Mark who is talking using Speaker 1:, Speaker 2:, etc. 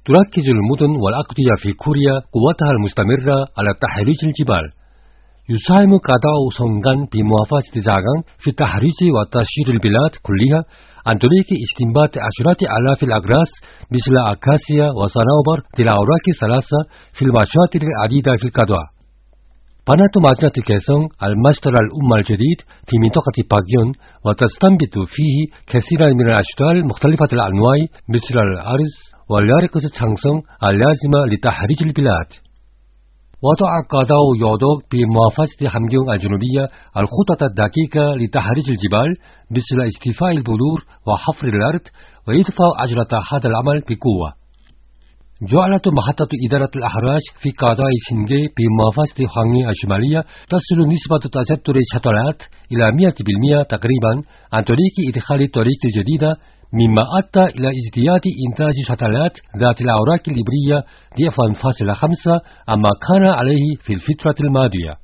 Speaker 1: تركز المدن والأقضية في كوريا قوتها المستمرة على تحريج الجبال. يساهم قضاء سونغان بمحافظة جاغان في تحريج وتشجير البلاد كلها عن طريق استنبات عشرات آلاف الأقراص مثل أكاسيا وصنوبر ذي الأوراق الثلاثة في المشاطر العديدة في القضاء. بنت مدينة كيسون المشترى الأم الجديد في منطقة باغيون وتستنبت فيه كثيرا من الأشجار المختلفة الأنواع مثل الأرز واليارقص الشانسون اللازمة لتحريج البلاد. وضع قضاء يودوك بمحافظة 함경 الجنوبية الخطط الدقيقة لتحريج الجبال مثل استيفاء البذور وحفر الأرض وإضفاء أجرة هذا العمل بقوة. جعلت محطة إدارة الأحراج في قضاء سنجي بمحافظة 황해 الشمالية تصل نسبة تستر الشتلات إلى 100% تقريبا عن طريق إدخال طريق جديدة، مما أدى إلى ازدياد إنتاج شتلات ذات الأوراق الإبرية ضعفاً 5 عما كان عليه في الفترة الماضية.